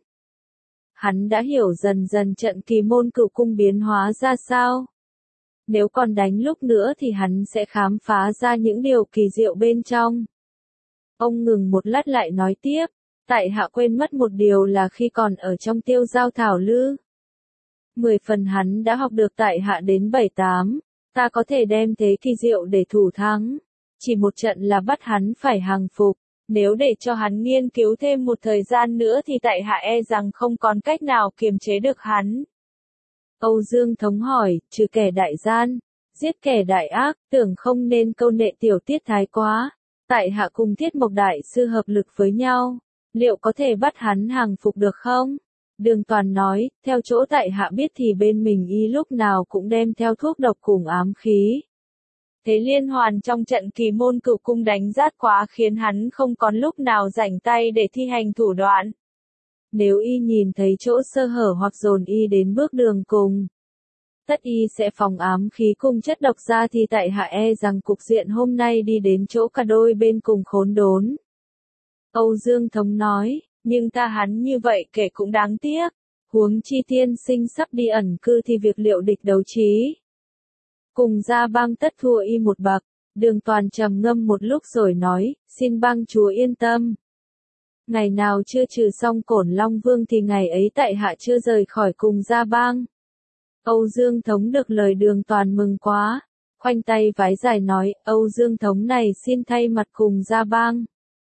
[SPEAKER 1] Hắn đã hiểu dần dần trận kỳ môn cửu cung biến hóa ra sao. Nếu còn đánh lúc nữa thì hắn sẽ khám phá ra những điều kỳ diệu bên trong. Ông ngừng một lát lại nói tiếp, tại hạ quên mất một điều là khi còn ở trong Tiêu Giao Thảo Lư. Mười phần hắn đã học được tại hạ đến bảy tám, ta có thể đem thế kỳ diệu để thủ thắng. Chỉ một trận là bắt hắn phải hàng phục, nếu để cho hắn nghiên cứu thêm một thời gian nữa thì tại hạ e rằng không còn cách nào kiềm chế được hắn. Âu Dương Thống hỏi, trừ kẻ đại gian, giết kẻ đại ác, tưởng không nên câu nệ tiểu tiết thái quá. Tại hạ cùng Thiết Mộc Đại Sư hợp lực với nhau, liệu có thể bắt hắn hàng phục được không? Đường Toàn nói, theo chỗ tại hạ biết thì bên mình y lúc nào cũng đem theo thuốc độc cùng ám khí. Thế liên hoàn trong trận kỳ môn cửu cung đánh rát quá khiến hắn không còn lúc nào rảnh tay để thi hành thủ đoạn. Nếu y nhìn thấy chỗ sơ hở hoặc dồn y đến bước đường cùng, tất y sẽ phòng ám khí cùng chất độc ra thì tại hạ e rằng cục diện hôm nay đi đến chỗ cả đôi bên cùng khốn đốn. Âu Dương Thống nói, nhưng ta hắn như vậy kể cũng đáng tiếc, huống chi tiên sinh sắp đi ẩn cư thì việc liệu địch đấu trí. Cùng Gia Bang tất thua y một bậc. Đường Toàn trầm ngâm một lúc rồi nói, xin bang chúa yên tâm. Ngày nào chưa trừ xong Cổn Long Vương thì ngày ấy tại hạ chưa rời khỏi Cùng Gia Bang. Âu Dương Thống được lời Đường Toàn mừng quá, khoanh tay vái dài nói, Âu Dương Thống này xin thay mặt Cùng Gia Bang.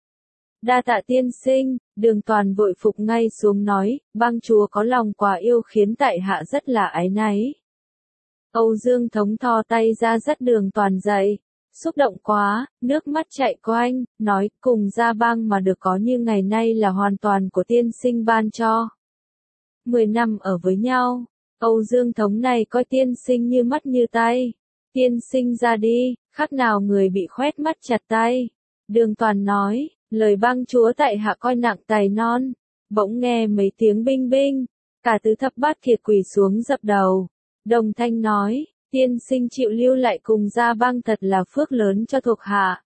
[SPEAKER 1] Đa tạ tiên sinh, Đường Toàn vội phục ngay xuống nói, bang chúa có lòng quá yêu khiến tại hạ rất là áy náy. Âu Dương Thống thò tay ra dắt Đường Toàn dậy, xúc động quá, nước mắt chạy quanh, nói, Cùng Gia Bang mà được có như ngày nay là hoàn toàn của tiên sinh ban cho. Mười năm ở với nhau, Âu Dương Thống này coi tiên sinh như mắt như tay. Tiên sinh ra đi, khác nào người bị khoét mắt chặt tay. Đường Toàn nói, lời bang chúa tại hạ coi nặng tài non. Bỗng nghe mấy tiếng binh binh, cả tứ thập bát kiệt quỳ xuống dập đầu. Đồng thanh nói, tiên sinh chịu lưu lại Cùng Gia Bang thật là phước lớn cho thuộc hạ.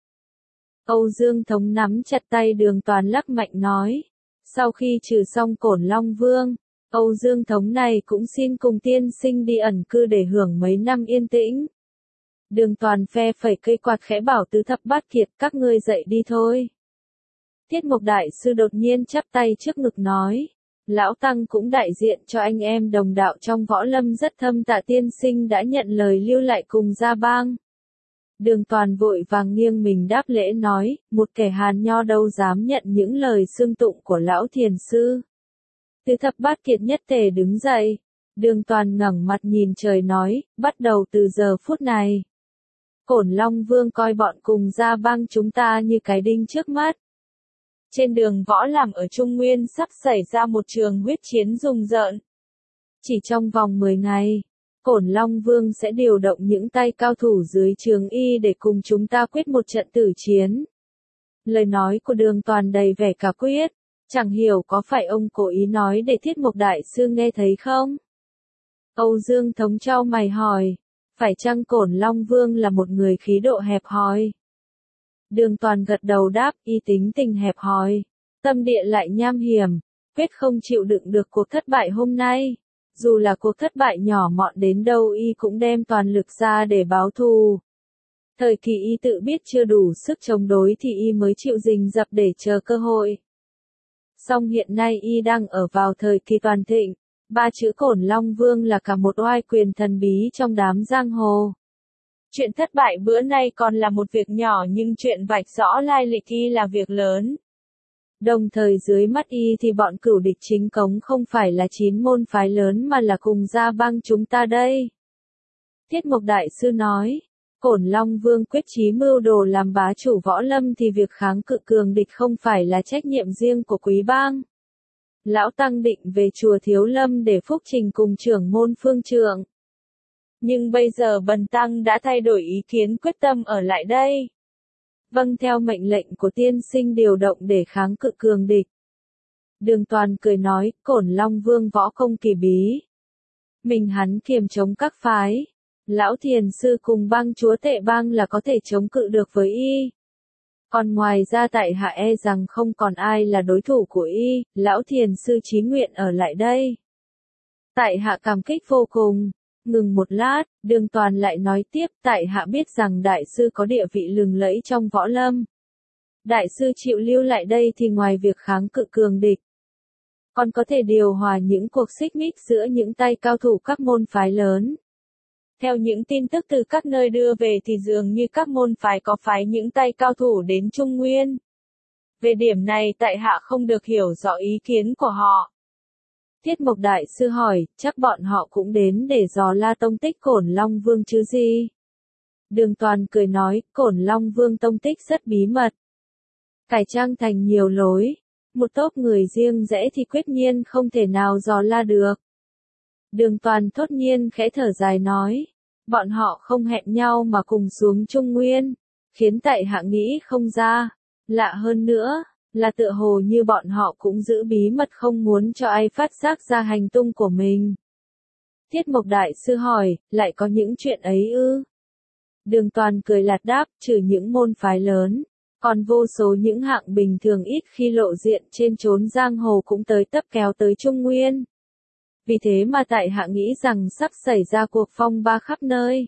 [SPEAKER 1] Âu Dương Thống nắm chặt tay Đường Toàn lắc mạnh nói, sau khi trừ xong Cổn Long Vương, Âu Dương Thống này cũng xin cùng tiên sinh đi ẩn cư để hưởng mấy năm yên tĩnh. Đường Toàn phe phẩy cây quạt khẽ bảo tứ thập bát kiệt, các ngươi dậy đi thôi. Thiết Mộc Đại Sư đột nhiên chắp tay trước ngực nói, Lão Tăng cũng đại diện cho anh em đồng đạo trong võ lâm rất thâm tạ tiên sinh đã nhận lời lưu lại Cùng Gia Bang. Đường Toàn vội vàng nghiêng mình đáp lễ nói, một kẻ hàn nho đâu dám nhận những lời xưng tụng của Lão Thiền Sư. Tứ thập bát kiệt nhất tề đứng dậy. Đường Toàn ngẩng mặt nhìn trời nói, bắt đầu từ giờ phút này. Cổn Long Vương coi bọn Cùng Gia Bang chúng ta như cái đinh trước mắt. Trên đường võ làm ở Trung Nguyên sắp xảy ra một trường huyết chiến rùng rợn. Chỉ trong vòng mười ngày, Cổn Long Vương sẽ điều động những tay cao thủ dưới trường y để cùng chúng ta quyết một trận tử chiến. Lời nói của Đường Toàn đầy vẻ cả quyết, chẳng hiểu có phải ông cố ý nói để Thiết Mộc Đại Sư nghe thấy không? Âu Dương Thống chau mày hỏi, phải chăng Cổn Long Vương là một người khí độ hẹp hòi? Đường Toàn gật đầu đáp, y tính tình hẹp hòi, tâm địa lại nham hiểm, quyết không chịu đựng được cuộc thất bại hôm nay. Dù là cuộc thất bại nhỏ mọn đến đâu y cũng đem toàn lực ra để báo thù. Thời kỳ y tự biết chưa đủ sức chống đối thì y mới chịu rình rập để chờ cơ hội. Song hiện nay y đang ở vào thời kỳ toàn thịnh, ba chữ Cổn Long Vương là cả một oai quyền thần bí trong đám giang hồ. Chuyện thất bại bữa nay còn là một việc nhỏ nhưng chuyện vạch rõ lai lịch y là việc lớn. Đồng thời dưới mắt y thì bọn cửu địch chính cống không phải là chín môn phái lớn mà là cùng gia bang chúng ta đây. Thiết Mộc Đại Sư nói, Cổn Long Vương quyết chí mưu đồ làm bá chủ võ lâm thì việc kháng cự cường địch không phải là trách nhiệm riêng của quý bang. Lão Tăng định về chùa Thiếu Lâm để phúc trình cùng trưởng môn Phương Trượng. Nhưng bây giờ Bần Tăng đã thay đổi ý kiến quyết tâm ở lại đây. Vâng, theo mệnh lệnh của tiên sinh điều động để kháng cự cường địch. Đường Toàn cười nói, Cổn Long Vương võ công kỳ bí. Mình hắn kiềm chống các phái. Lão Thiền Sư cùng bang chúa Tệ Bang là có thể chống cự được với y. Còn ngoài ra tại hạ e rằng không còn ai là đối thủ của y, Lão Thiền Sư chí nguyện ở lại đây. Tại hạ cảm kích vô cùng. Ngừng một lát, Đường Toàn lại nói tiếp, tại hạ biết rằng đại sư có địa vị lừng lẫy trong võ lâm. Đại sư chịu lưu lại đây thì ngoài việc kháng cự cường địch, còn có thể điều hòa những cuộc xích mích giữa những tay cao thủ các môn phái lớn. Theo những tin tức từ các nơi đưa về thì dường như các môn phái có phái những tay cao thủ đến Trung Nguyên. Về điểm này tại hạ không được hiểu rõ ý kiến của họ. Thiết Mộc Đại Sư hỏi, chắc bọn họ cũng đến để dò la tông tích Cổn Long Vương chứ gì? Đường Toàn cười nói, Cổn Long Vương tông tích rất bí mật. Cải trang thành nhiều lối, một tốp người riêng rẽ thì quyết nhiên không thể nào dò la được. Đường Toàn thốt nhiên khẽ thở dài nói, bọn họ không hẹn nhau mà cùng xuống Trung Nguyên, khiến tại hạ nghĩ không ra. Lạ hơn nữa, là tựa hồ như bọn họ cũng giữ bí mật không muốn cho ai phát giác ra hành tung của mình. Thiết Mộc Đại Sư hỏi, lại có những chuyện ấy ư? Đường Toàn cười lạt đáp, trừ những môn phái lớn, còn vô số những hạng bình thường ít khi lộ diện trên chốn giang hồ cũng tới tấp kéo tới Trung Nguyên. Vì thế mà tại hạ nghĩ rằng sắp xảy ra cuộc phong ba khắp nơi.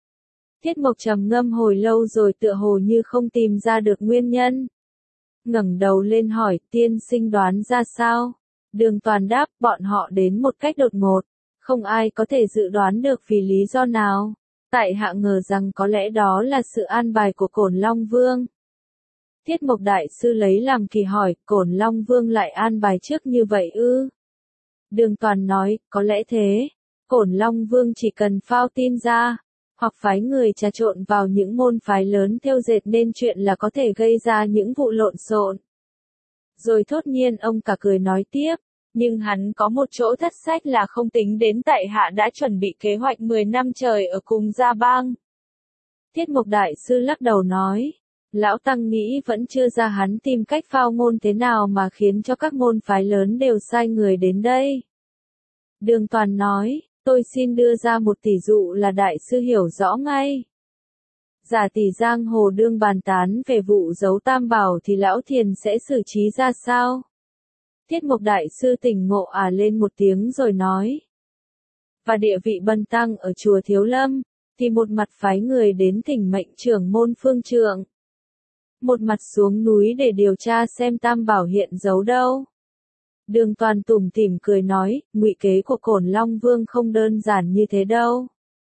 [SPEAKER 1] Thiết Mộc trầm ngâm hồi lâu rồi tựa hồ như không tìm ra được nguyên nhân. Ngẩng đầu lên hỏi, tiên sinh đoán ra sao? Đường Toàn đáp, bọn họ đến một cách đột ngột, không ai có thể dự đoán được vì lý do nào. Tại hạ ngờ rằng có lẽ đó là sự an bài của Cổn Long Vương. Thiết Mộc Đại Sư lấy làm kỳ hỏi, Cổn Long Vương lại an bài trước như vậy ư? Đường Toàn nói, có lẽ thế. Cổn Long Vương chỉ cần phao tin ra, hoặc phái người trà trộn vào những môn phái lớn theo dệt nên chuyện là có thể gây ra những vụ lộn xộn. Rồi thốt nhiên ông cả cười nói tiếp, nhưng hắn có một chỗ thất sách là không tính đến tại hạ đã chuẩn bị kế hoạch mười năm trời ở cùng gia bang. Thiết Mộc Đại Sư lắc đầu nói, Lão Tăng nghĩ vẫn chưa ra hắn tìm cách phao ngôn thế nào mà khiến cho các môn phái lớn đều sai người đến đây. Đường Toàn nói, tôi xin đưa ra một tỷ dụ là đại sư hiểu rõ ngay. Giả tỷ giang hồ đương bàn tán về vụ giấu tam bảo thì lão thiền sẽ xử trí ra sao? Thiết Mộc Đại Sư tỉnh ngộ à lên một tiếng rồi nói. Và địa vị Bần Tăng ở chùa Thiếu Lâm, thì một mặt phái người đến thỉnh mệnh trưởng môn Phương Trượng. Một mặt xuống núi để điều tra xem tam bảo hiện giấu đâu. Đường Toàn tủm tỉm cười nói, ngụy kế của Cổn Long Vương không đơn giản như thế đâu.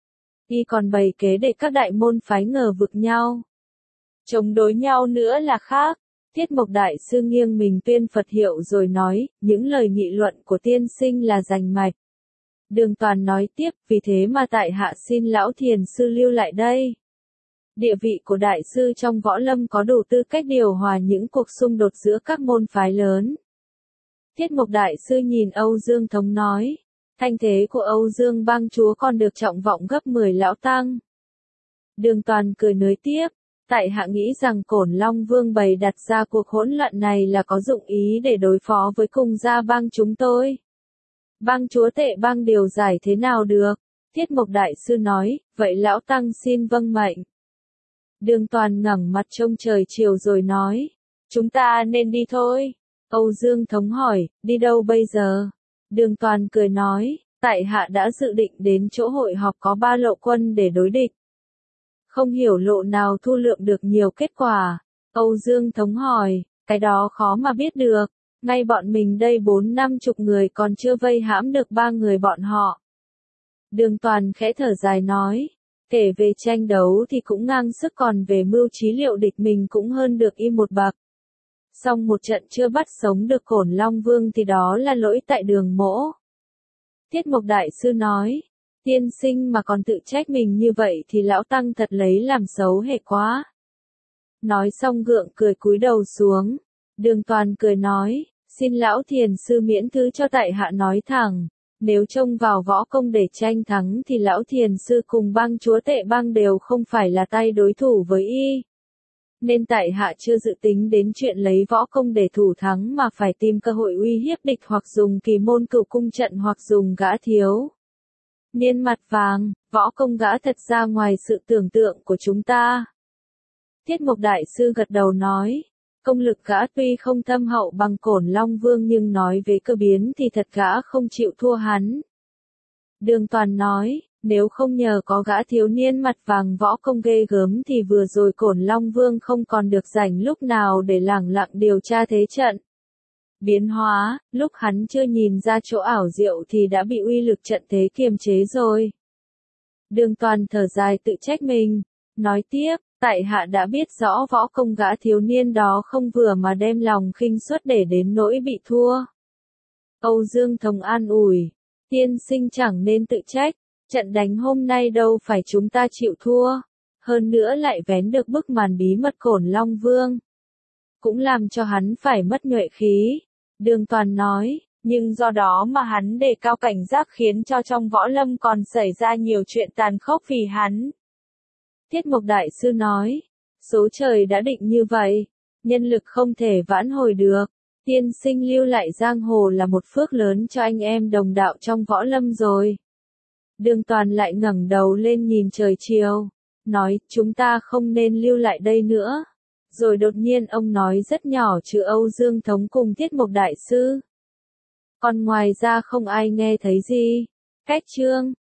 [SPEAKER 1] Y còn bày kế để các đại môn phái ngờ vực nhau. Chống đối nhau nữa là khác. Thiết Mộc Đại Sư nghiêng mình tuyên Phật hiệu rồi nói, những lời nghị luận của tiên sinh là rành mạch. Đường Toàn nói tiếp, vì thế mà tại hạ xin Lão Thiền Sư lưu lại đây. Địa vị của Đại Sư trong võ lâm có đủ tư cách điều hòa những cuộc xung đột giữa các môn phái lớn. Thiết Mộc Đại Sư nhìn Âu Dương Thống nói, thanh thế của Âu Dương bang chúa còn được trọng vọng gấp mười lão tăng. Đường Toàn cười nới tiếp, tại hạ nghĩ rằng Cổn Long Vương bày đặt ra cuộc hỗn loạn này là có dụng ý để đối phó với cùng gia bang chúng tôi. Bang chúa tể bang điều giải thế nào được? Tiết Mộc Đại Sư nói, vậy lão tăng xin vâng mệnh. Đường Toàn ngẩng mặt trông trời chiều rồi nói, chúng ta nên đi thôi. Âu Dương Thống hỏi, đi đâu bây giờ? Đường Toàn cười nói, tại hạ đã dự định đến chỗ hội họp có ba lộ quân để đối địch. Không hiểu lộ nào thu lượm được nhiều kết quả. Âu Dương Thống hỏi, cái đó khó mà biết được. Ngay bọn mình đây bốn năm chục người còn chưa vây hãm được ba người bọn họ. Đường Toàn khẽ thở dài nói, kể về tranh đấu thì cũng ngang sức, còn về mưu trí liệu địch mình cũng hơn được y một bậc. Xong một trận chưa bắt sống được Cổn Long Vương thì đó là lỗi tại Đường Mỗ. Tiết Mộc Đại Sư nói, tiên sinh mà còn tự trách mình như vậy thì lão tăng thật lấy làm xấu hề quá. Nói xong gượng cười cúi đầu xuống. Đường Toàn cười nói, xin lão thiền sư miễn thứ cho tại hạ nói thẳng, nếu trông vào võ công để tranh thắng thì lão thiền sư cùng bang chúa tể bang đều không phải là tay đối thủ với y. Nên tại hạ chưa dự tính đến chuyện lấy võ công để thủ thắng mà phải tìm cơ hội uy hiếp địch, hoặc dùng kỳ môn cửu cung trận, hoặc dùng gã thiếu niên mặt vàng. Võ công gã thật ra ngoài sự tưởng tượng của chúng ta. Tiết Mộc Đại Sư gật đầu nói, công lực gã tuy không thâm hậu bằng Cổn Long Vương nhưng nói về cơ biến thì thật gã không chịu thua hắn. Đường Toàn nói, nếu không nhờ có gã thiếu niên mặt vàng võ công ghê gớm thì vừa rồi Cổn Long Vương không còn được rảnh lúc nào để lẳng lặng điều tra thế trận. Biến hóa, lúc hắn chưa nhìn ra chỗ ảo diệu thì đã bị uy lực trận thế kiềm chế rồi. Đường Toàn thở dài tự trách mình, nói tiếp, tại hạ đã biết rõ võ công gã thiếu niên đó không vừa mà đem lòng khinh suất để đến nỗi bị thua. Âu Dương Thống an ủi, tiên sinh chẳng nên tự trách, trận đánh hôm nay đâu phải chúng ta chịu thua, hơn nữa lại vén được bức màn bí mật Cổn Long Vương. Cũng làm cho hắn phải mất nhuệ khí. Đường Toàn nói, nhưng do đó mà hắn đề cao cảnh giác khiến cho trong võ lâm còn xảy ra nhiều chuyện tàn khốc vì hắn. Tiết Mộc Đại Sư nói, số trời đã định như vậy, nhân lực không thể vãn hồi được, tiên sinh lưu lại giang hồ là một phước lớn cho anh em đồng đạo trong võ lâm rồi. Đường Toàn lại ngẩng đầu lên nhìn trời chiều, nói, chúng ta không nên lưu lại đây nữa. Rồi đột nhiên ông nói rất nhỏ trừ Âu Dương Thống cùng Tiết Mộc Đại Sư. Còn ngoài ra không ai nghe thấy gì. Cách chương